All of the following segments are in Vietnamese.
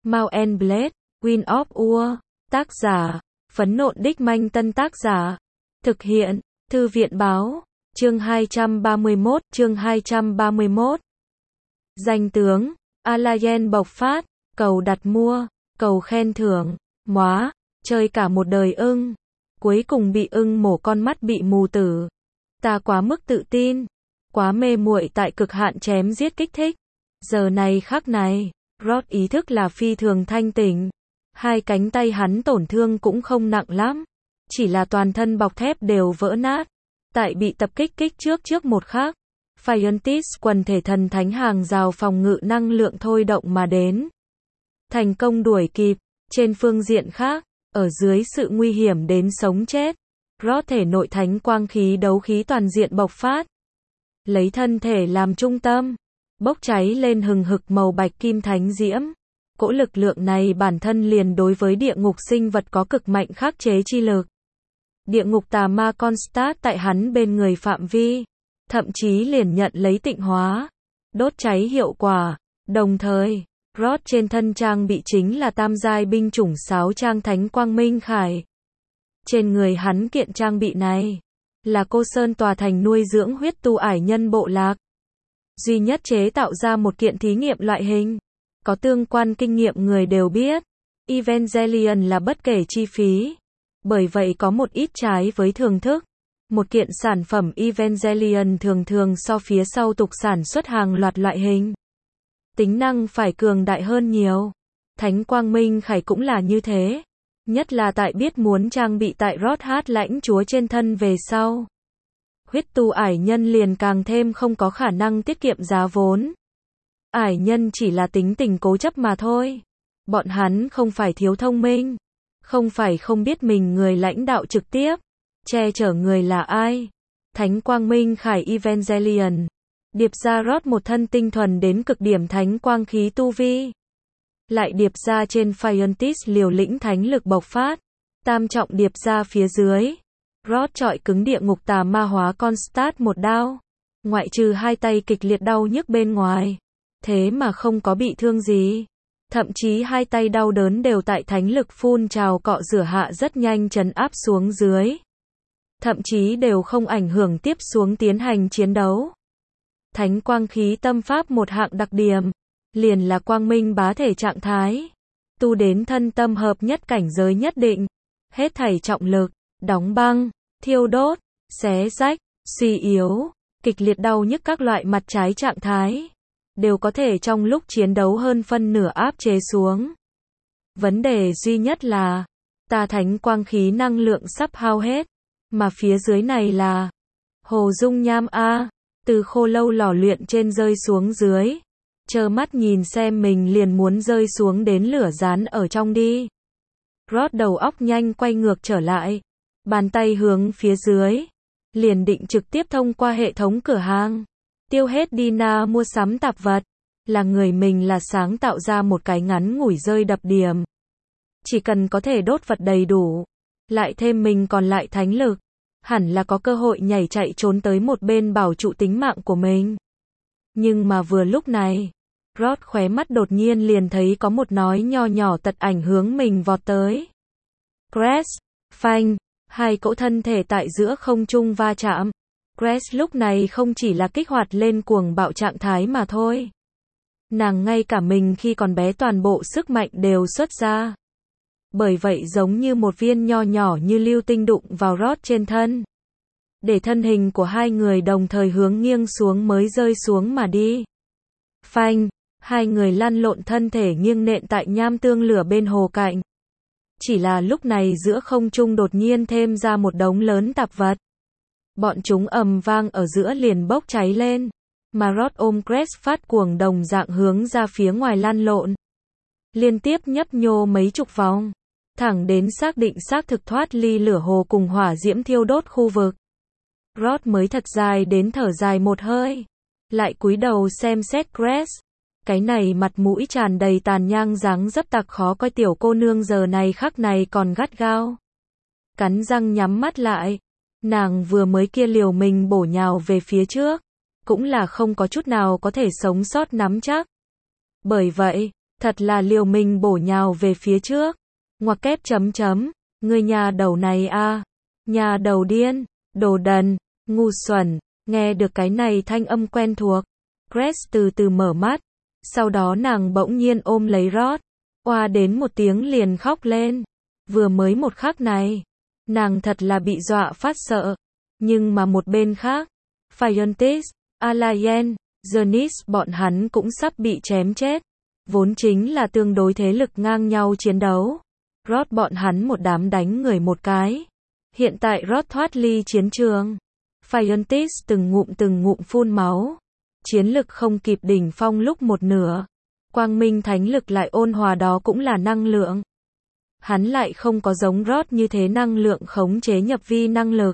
Mount and Blade, Wind of War. Tác giả, Phấn Nộn Đích Manh. Tân tác giả, thực hiện, Thư viện Báo. Chương 231, chương 231. Danh tướng, Alayen bộc phát, cầu đặt mua, cầu khen thưởng, móa, chơi cả một đời ưng. Cuối cùng bị ưng mổ con mắt bị mù tử. Ta quá mức tự tin, quá mê muội tại cực hạn chém giết kích thích. Giờ này khắc này, Rod ý thức là phi thường thanh tỉnh. Hai cánh tay hắn tổn thương cũng không nặng lắm, chỉ là toàn thân bọc thép đều vỡ nát. Tại bị tập kích trước một khắc, Phiontis quần thể thần thánh hàng rào phòng ngự năng lượng thôi động mà đến. Thành công đuổi kịp. Trên phương diện khác, ở dưới sự nguy hiểm đến sống chết, Rod thể nội thánh quang khí đấu khí toàn diện bộc phát. Lấy thân thể làm trung tâm, bốc cháy lên hừng hực màu bạch kim thánh diễm. Cỗ lực lượng này bản thân liền đối với địa ngục sinh vật có cực mạnh khắc chế chi lực. Địa ngục tà ma Constat tại hắn bên người phạm vi, thậm chí liền nhận lấy tịnh hóa, đốt cháy hiệu quả. Đồng thời, Rod trên thân trang bị chính là tam giai binh chủng sáo trang thánh quang minh khải. Trên người hắn kiện trang bị này, là Cô Sơn tòa thành nuôi dưỡng huyết tu ải nhân bộ lạc. Duy nhất chế tạo ra một kiện thí nghiệm loại hình. Có tương quan kinh nghiệm người đều biết, Evangelion là bất kể chi phí. Bởi vậy có một ít trái với thường thức. Một kiện sản phẩm Evangelion thường so phía sau tục sản xuất hàng loạt loại hình. Tính năng phải cường đại hơn nhiều. Thánh quang minh khải cũng là như thế. Nhất là tại biết muốn trang bị tại Rod hát lãnh chúa trên thân về sau. Huyết tu ải nhân liền càng thêm không có khả năng tiết kiệm giá vốn. Ải nhân chỉ là tính tình cố chấp mà thôi. Bọn hắn không phải thiếu thông minh. Không phải không biết mình người lãnh đạo trực tiếp. Che chở người là ai. Thánh quang minh khải Evangelion. Điệp ra Rod một thân tinh thuần đến cực điểm thánh quang khí tu vi. Lại điệp ra trên Phiontis liều lĩnh thánh lực bộc phát. Tam trọng điệp ra phía dưới. Rod chọi cứng địa ngục tà ma hóa Constat một đao. Ngoại trừ hai tay kịch liệt đau nhức bên ngoài. Thế mà không có bị thương gì. Thậm chí hai tay đau đớn đều tại thánh lực phun trào cọ rửa hạ rất nhanh trấn áp xuống dưới. Thậm chí đều không ảnh hưởng tiếp xuống tiến hành chiến đấu. Thánh quang khí tâm pháp một hạng đặc điểm, liền là quang minh bá thể trạng thái. Tu đến thân tâm hợp nhất cảnh giới nhất định. Hết thảy trọng lực, đóng băng, thiêu đốt, xé rách, suy yếu, kịch liệt đau nhức các loại mặt trái trạng thái. Đều có thể trong lúc chiến đấu hơn phân nửa áp chế xuống. Vấn đề duy nhất là, ta thánh quang khí năng lượng sắp hao hết. Mà phía dưới này là hồ dung nham A, từ khô lâu lò luyện trên rơi xuống dưới. Trơ mắt nhìn xem mình liền muốn rơi xuống đến lửa rán ở trong đi. Rod đầu óc nhanh quay ngược trở lại. Bàn tay hướng phía dưới. Liền định trực tiếp thông qua hệ thống cửa hàng. Tiêu hết Dina mua sắm tạp vật. Là người mình là sáng tạo ra một cái ngắn ngủi rơi đập điểm. Chỉ cần có thể đốt vật đầy đủ. Lại thêm mình còn lại thánh lực. Hẳn là có cơ hội nhảy chạy trốn tới một bên bảo trụ tính mạng của mình. Nhưng mà vừa lúc này, Rod khóe mắt đột nhiên liền thấy có một nói nho nhỏ tật ảnh hướng mình vọt tới. Crash, phanh, hai cỗ thân thể tại giữa không trung va chạm. Crash lúc này không chỉ là kích hoạt lên cuồng bạo trạng thái mà thôi. Nàng ngay cả mình khi còn bé toàn bộ sức mạnh đều xuất ra. Bởi vậy giống như một viên nho nhỏ như lưu tinh đụng vào Rod trên thân. Để thân hình của hai người đồng thời hướng nghiêng xuống mới rơi xuống mà đi. Phanh, hai người lăn lộn thân thể nghiêng nện tại nham tương lửa bên hồ cạnh. Chỉ là lúc này giữa không trung đột nhiên thêm ra một đống lớn tạp vật. Bọn chúng ầm vang ở giữa liền bốc cháy lên. Mà Rod ôm Crash phát cuồng đồng dạng hướng ra phía ngoài lăn lộn. Liên tiếp nhấp nhô mấy chục vòng. Thẳng đến xác định xác thực thoát ly lửa hồ cùng hỏa diễm thiêu đốt khu vực. Rod mới thật dài đến thở dài một hơi. Lại cúi đầu xem xét Crash. Cái này mặt mũi tràn đầy tàn nhang dáng dấp tặc khó coi tiểu cô nương giờ này khắc này còn gắt gao. Cắn răng nhắm mắt lại. Nàng vừa mới kia liều mình bổ nhào về phía trước. Cũng là không có chút nào có thể sống sót nắm chắc. Bởi vậy, Thật là liều mình bổ nhào về phía trước. Ngoặc kép chấm chấm. Người nhà đầu này a, nhà đầu điên, đồ đần, ngu xuẩn. Nghe được cái này thanh âm quen thuộc. Grace từ từ mở mắt. Sau đó nàng bỗng nhiên ôm lấy Rod. Oa đến một tiếng liền khóc lên. Vừa mới một khắc này, nàng thật là bị dọa phát sợ. Nhưng mà một bên khác, Phiontis, Alayen, Janice bọn hắn cũng sắp bị chém chết. Vốn chính là tương đối thế lực ngang nhau chiến đấu. Rod bọn hắn một đám đánh người một cái. Hiện tại Rod thoát ly chiến trường. Phiontis từng ngụm phun máu. Chiến lực không kịp đỉnh phong lúc một nửa. Quang minh thánh lực lại ôn hòa, đó cũng là năng lượng. Hắn lại không có giống Rod như thế năng lượng khống chế nhập vi năng lực.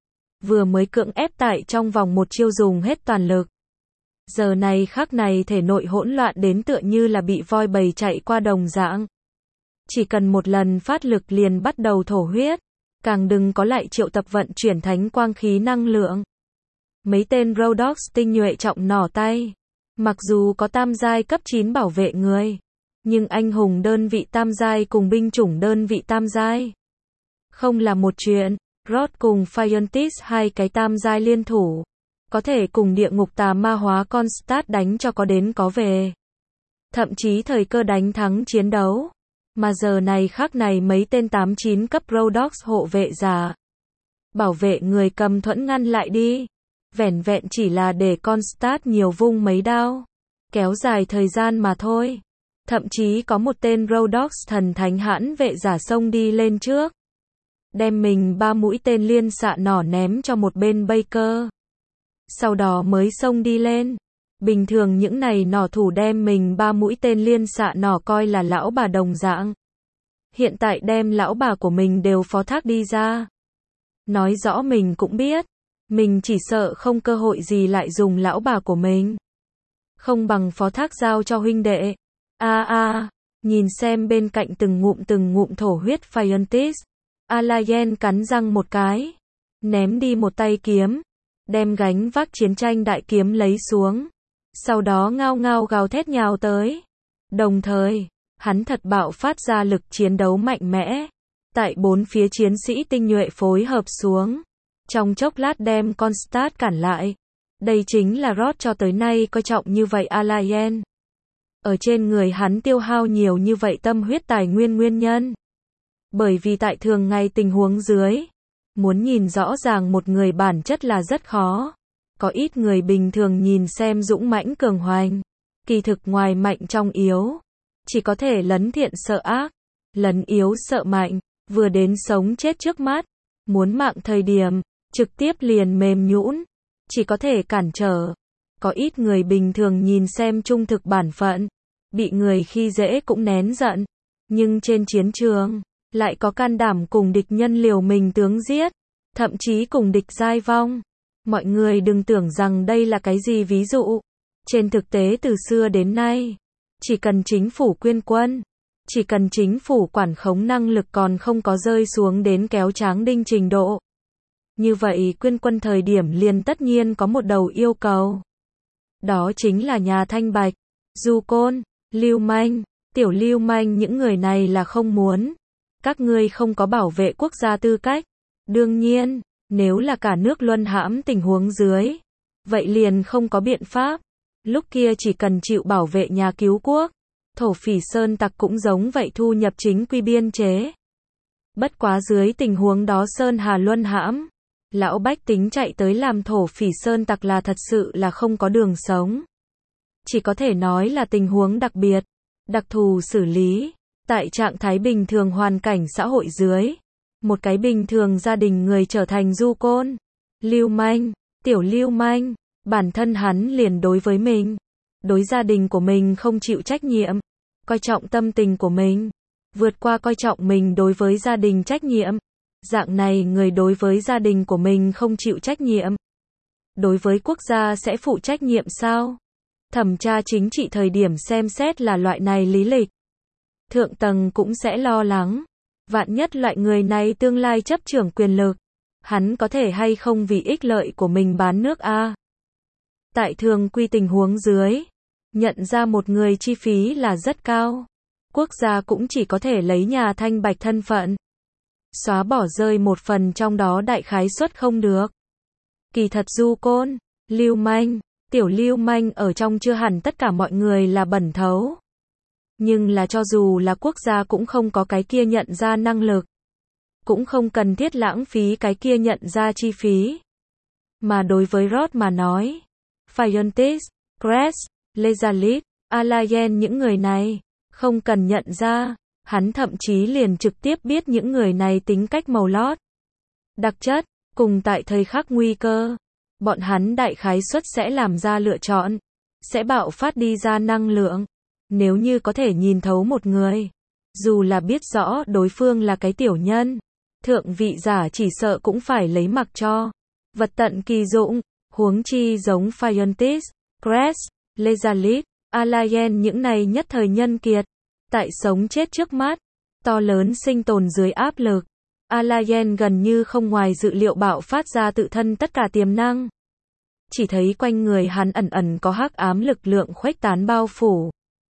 Vừa mới cưỡng ép tại trong vòng một chiêu dùng hết toàn lực. Giờ này khắc này thể nội hỗn loạn đến tựa như là bị voi bầy chạy qua đồng dạng. Chỉ cần một lần phát lực liền bắt đầu thổ huyết. Càng đừng có lại triệu tập vận chuyển thánh quang khí năng lượng. Mấy tên Rhodox tinh nhuệ trọng nỏ tay. Mặc dù có tam giai cấp 9 bảo vệ người. Nhưng anh hùng đơn vị tam giai cùng binh chủng đơn vị tam giai. Không là một chuyện. Rod cùng Phiontis hai cái tam giai liên thủ. Có thể cùng địa ngục tà ma hóa Constat đánh cho có đến có về. Thậm chí thời cơ đánh thắng chiến đấu. Mà giờ này khắc này mấy tên 8-9 cấp Rhodox hộ vệ giả. Bảo vệ người cầm thuẫn ngăn lại đi. Vẻn vẹn chỉ là để Constat nhiều vung mấy đao. Kéo dài thời gian mà thôi. Thậm chí có một tên Rhodox thần thánh hãn vệ giả xông đi lên trước. Đem mình 3 mũi tên liên xạ nỏ ném cho một bên Baker. Sau đó mới xông đi lên. Bình thường những này nỏ thủ đem mình 3 mũi tên liên xạ nỏ coi là lão bà đồng dạng. Hiện tại đem lão bà của mình đều phó thác đi ra. Nói rõ mình cũng biết. Mình chỉ sợ không cơ hội gì lại dùng lão bà của mình. Không bằng phó thác giao cho huynh đệ. Nhìn xem bên cạnh từng ngụm thổ huyết Phiontis. Alayen cắn răng một cái. Ném đi một tay kiếm. Đem gánh vác chiến tranh đại kiếm lấy xuống. Sau đó ngao ngao gào thét nhào tới. Đồng thời, hắn thật bạo phát ra lực chiến đấu mạnh mẽ. Tại bốn phía chiến sĩ tinh nhuệ phối hợp xuống. Trong chốc lát đem Constat cản lại. Đây chính là Rod cho tới nay coi trọng như vậy Alayen. Ở trên người hắn tiêu hao nhiều như vậy tâm huyết tài nguyên nhân. Bởi vì tại thường ngày tình huống dưới. Muốn nhìn rõ ràng một người bản chất là rất khó. Có ít người bình thường nhìn xem dũng mãnh cường hoành. Kỳ thực ngoài mạnh trong yếu. Chỉ có thể lấn thiện sợ ác. Lấn yếu sợ mạnh. Vừa đến sống chết trước mắt. Muốn mạng thời điểm. Trực tiếp liền mềm nhũn. Chỉ có thể cản trở. Có ít người bình thường nhìn xem trung thực bản phận. Bị người khi dễ cũng nén giận. Nhưng trên chiến trường. Lại có can đảm cùng địch nhân liều mình tướng giết. Thậm chí cùng địch giai vong. Mọi người đừng tưởng rằng đây là cái gì ví dụ. Trên thực tế từ xưa đến nay. Chỉ cần chính phủ quyên quân. Chỉ cần chính phủ quản khống năng lực còn không có rơi xuống đến kéo tráng đinh trình độ. Như vậy quyên quân thời điểm liền tất nhiên có một đầu yêu cầu. Đó chính là nhà thanh bạch, du côn, lưu manh, tiểu lưu manh, những người này là không muốn. Các ngươi không có bảo vệ quốc gia tư cách. Đương nhiên, nếu là cả nước luân hãm tình huống dưới, vậy liền không có biện pháp. Lúc kia chỉ cần chịu bảo vệ nhà cứu quốc, thổ phỉ sơn tặc cũng giống vậy thu nhập chính quy biên chế. Bất quá dưới tình huống đó Sơn Hà luân hãm, lão bách tính chạy tới làm thổ phỉ sơn tặc là thật sự là không có đường sống. Chỉ có thể nói là tình huống đặc biệt, đặc thù xử lý. Tại trạng thái bình thường hoàn cảnh xã hội dưới, một cái bình thường gia đình người trở thành du côn, lưu manh, tiểu lưu manh, bản thân hắn liền đối với mình, đối gia đình của mình không chịu trách nhiệm, coi trọng tâm tình của mình, vượt qua coi trọng mình đối với gia đình trách nhiệm. Dạng này người đối với gia đình của mình không chịu trách nhiệm. Đối với quốc gia sẽ phụ trách nhiệm sao? Thẩm tra chính trị thời điểm xem xét là loại này lý lịch. Thượng tầng cũng sẽ lo lắng. Vạn nhất loại người này tương lai chấp trưởng quyền lực. Hắn có thể hay không vì ích lợi của mình bán nước a? Tại thường quy tình huống dưới. Nhận ra một người chi phí là rất cao. Quốc gia cũng chỉ có thể lấy nhà thanh bạch thân phận. Xóa bỏ rơi một phần trong đó đại khái suất không được. Kỳ thật du côn, lưu manh, tiểu lưu manh ở trong chưa hẳn tất cả mọi người là bẩn thấu. Nhưng là cho dù là quốc gia cũng không có cái kia nhận ra năng lực. Cũng không cần thiết lãng phí cái kia nhận ra chi phí. Mà đối với Roth mà nói, Fiontis, Kress, Lezalit, Alayen những người này, không cần nhận ra, hắn thậm chí liền trực tiếp biết những người này tính cách màu lót. Đặc chất, cùng tại thời khắc nguy cơ, bọn hắn đại khái suất sẽ làm ra lựa chọn, sẽ bạo phát đi ra năng lượng. Nếu như có thể nhìn thấu một người, dù là biết rõ đối phương là cái tiểu nhân, thượng vị giả chỉ sợ cũng phải lấy mặc cho. Vật tận kỳ dụng, huống chi giống Fiontis, Kress, Lezalit, Alayen những này nhất thời nhân kiệt. Tại sống chết trước mắt, to lớn sinh tồn dưới áp lực. Alayen gần như không ngoài dự liệu bạo phát ra tự thân tất cả tiềm năng. Chỉ thấy quanh người hắn ẩn ẩn có hắc ám lực lượng khuếch tán bao phủ.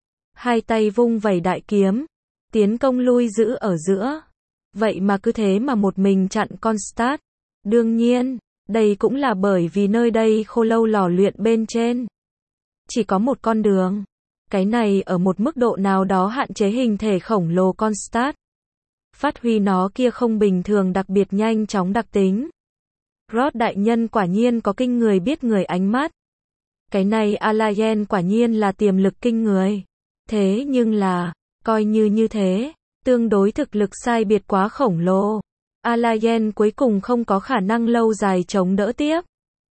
Hai tay vung vẩy đại kiếm, tiến công lui giữ ở giữa. Vậy mà cứ thế mà một mình chặn Kronstadt. Đương nhiên, đây cũng là bởi vì nơi đây khô lâu lò luyện bên trên. Chỉ có một con đường. Cái này ở một mức độ nào đó hạn chế hình thể khổng lồ Kronstadt. Phát huy nó kia không bình thường đặc biệt nhanh chóng đặc tính. Roth đại nhân quả nhiên có kinh người biết người ánh mắt. Cái này Alayen quả nhiên là tiềm lực kinh người. Thế nhưng là, coi như thế, tương đối thực lực sai biệt quá khổng lồ. Alayen cuối cùng không có khả năng lâu dài chống đỡ tiếp.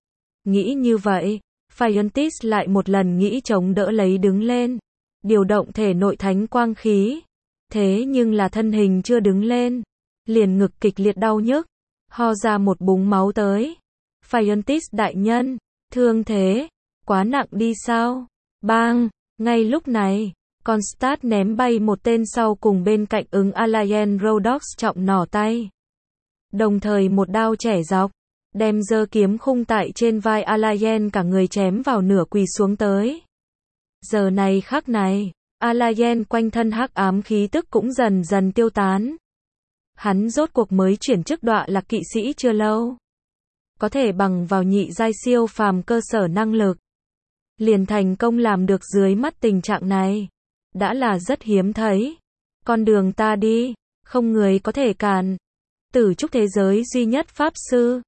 Nghĩ như vậy, Fiontis lại một lần nghĩ chống đỡ lấy đứng lên. Điều động thể nội thánh quang khí. Thế nhưng là thân hình chưa đứng lên. Liền ngực kịch liệt đau nhức. Ho ra một búng máu tới. Fiontis đại nhân, thương thế, quá nặng đi sao? Bang, ngay lúc này, Kronstadt ném bay một tên sau cùng bên cạnh ứng Alayen Rhodox trọng nỏ tay. Đồng thời một đao chẻ dọc, đem giơ kiếm khung tại trên vai Alayen cả người chém vào nửa quỳ xuống tới. Giờ này khắc này, Alayen quanh thân hắc ám khí tức cũng dần dần tiêu tán. Hắn rốt cuộc mới chuyển chức đọa lạc kỵ sĩ chưa lâu. Có thể bằng vào nhị giai siêu phàm cơ sở năng lực. Liền thành công làm được dưới mắt tình trạng này. Đã là rất hiếm thấy. Con đường ta đi, không người có thể cản. Tử trúc thế giới duy nhất pháp sư.